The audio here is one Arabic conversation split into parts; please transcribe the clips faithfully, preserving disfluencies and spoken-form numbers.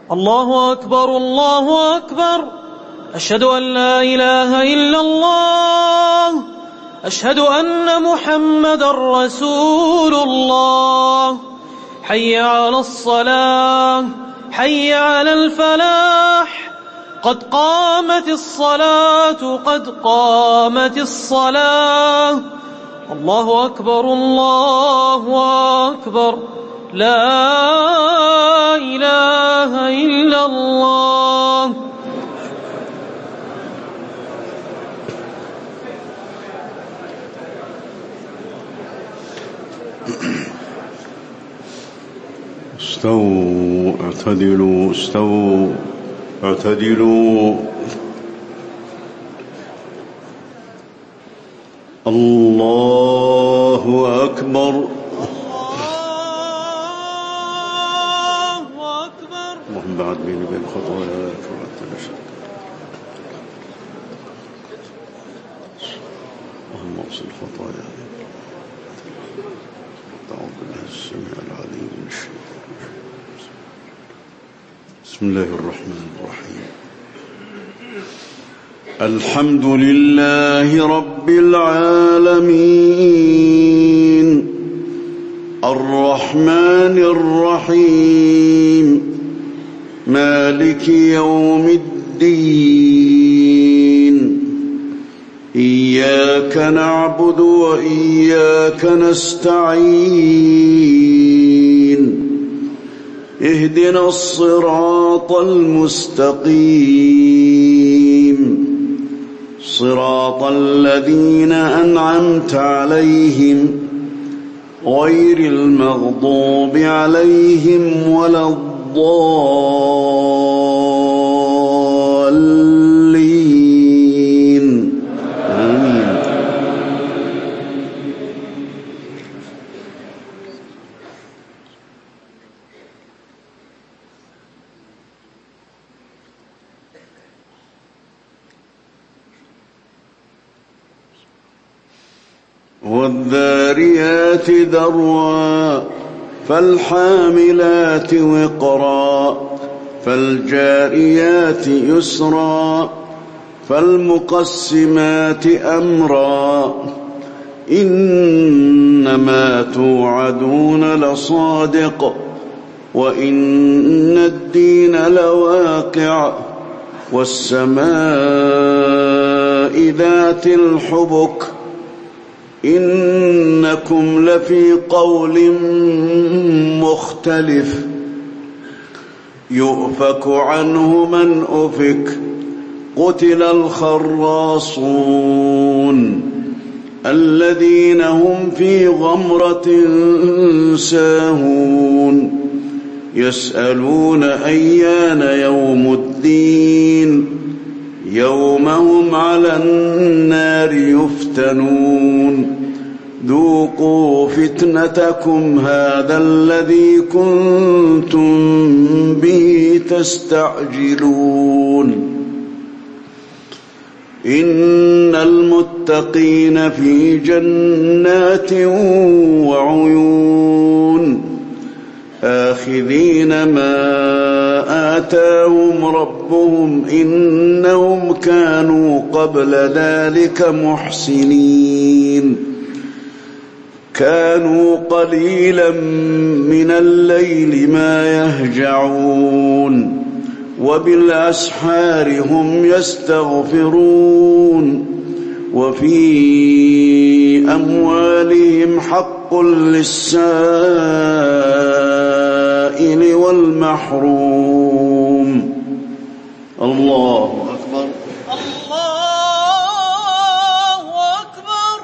الله أكبر الله أكبر. أشهد أن لا إله إلا الله. أشهد أن محمدا رسول الله. حي على الصلاة، حي على الفلاح، قد قامت الصلاة، قد قامت الصلاة. الله أكبر الله أكبر. لا إله إلا الله. استووا اعتدلوا استووا اعتدلوا. الله أكبر الله أكبر. اللهم بعد بيني وبين خطاياك وأنت نشهد. اللهم اغفر خطاياي. أعوذ بالله السميع العليم من الشيطان الرجيم. بسم الله الرحمن الرحيم. الحمد لله رب العالمين الرحمن الرحيم مالك يوم الدين. إياك نعبد وإياك نستعين. اهدنا الصراط المستقيم صراط الذين أنعمت عليهم غير المغضوب عليهم ولا الضالين. آمين. والذاريات ذروا فالحاملات وقرا فالجاريات يسرا فالمقسمات أمرا. إنما توعدون لصادق وإن الدين لواقع. والسماء ذات الحبك إنكم لفي قول مختلف. يؤفك عنه من أفك. قتل الخراصون الذين هم في غمرة ساهون. يسألون أيان يوم الدين. يوم هم على النار يفتنون. ذوقوا فتنتكم هذا الذي كنتم به تستعجلون. إن المتقين في جنات وعيون آخذين ما آتاهم ربهم إنهم كانوا قبل ذلك محسنين. كانوا قليلا من الليل ما يهجعون وبالأسحار هم يستغفرون. وفي أموالهم حق للسائل والمحروم. الله أكبر الله أكبر.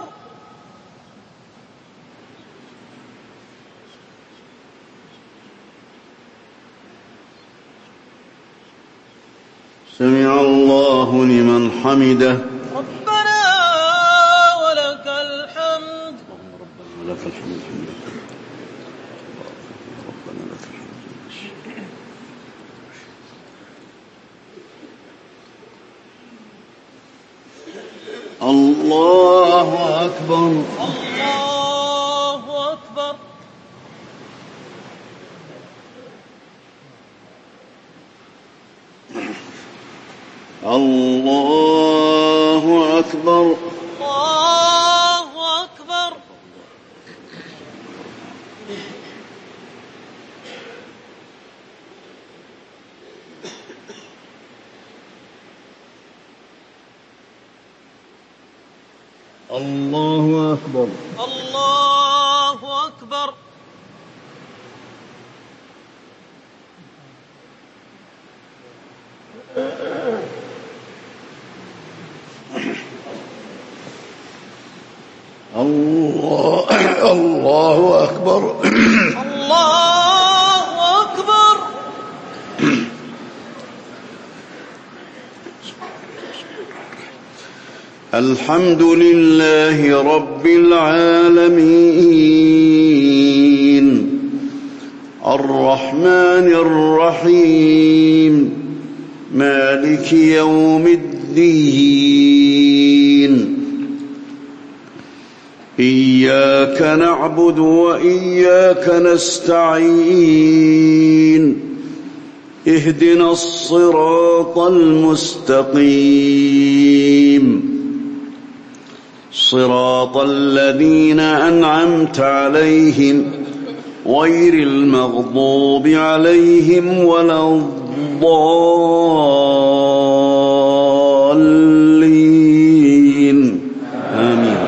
سمع الله لمن حمده. ربنا ولك الحمد. ربنا لك الحمد. ربنا لك الحمد. الله أكبر الله أكبر. الله أكبر. الله أكبر. الله أكبر. الله أكبر. الله الله أكبر. الله أكبر. الحمد لله رب العالمين الرحمن الرحيم مالك يوم الدين إياك نعبد وإياك نستعين اهدنا الصراط المستقيم صراط الذين أنعمت عليهم غير المغضوب عليهم ولا الضالين آمين.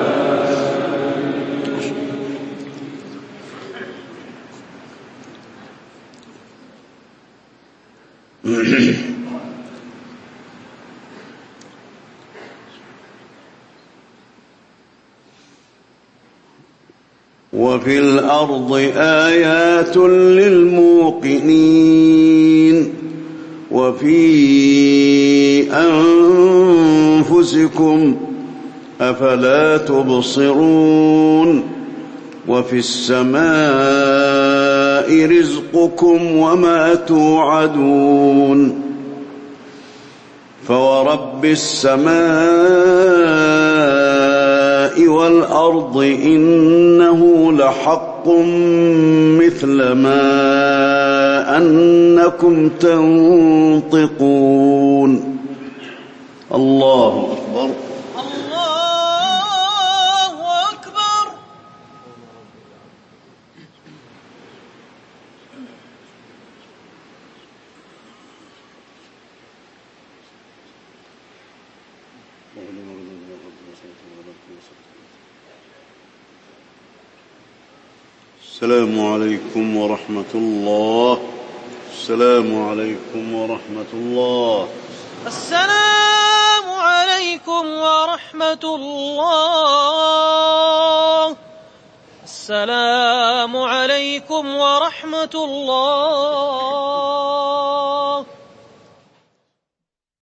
وفي الأرض آيات للموقنين وفي أنفسكم أفلا تبصرون وفي السماء رزقكم وما توعدون فورب السماء والأرض إنه لحق مثل ما أنكم تنطقون. الله أكبر. الله أكبر. السلام عليكم ورحمة الله. السلام عليكم ورحمة الله. السلام عليكم ورحمة الله. السلام عليكم ورحمة الله.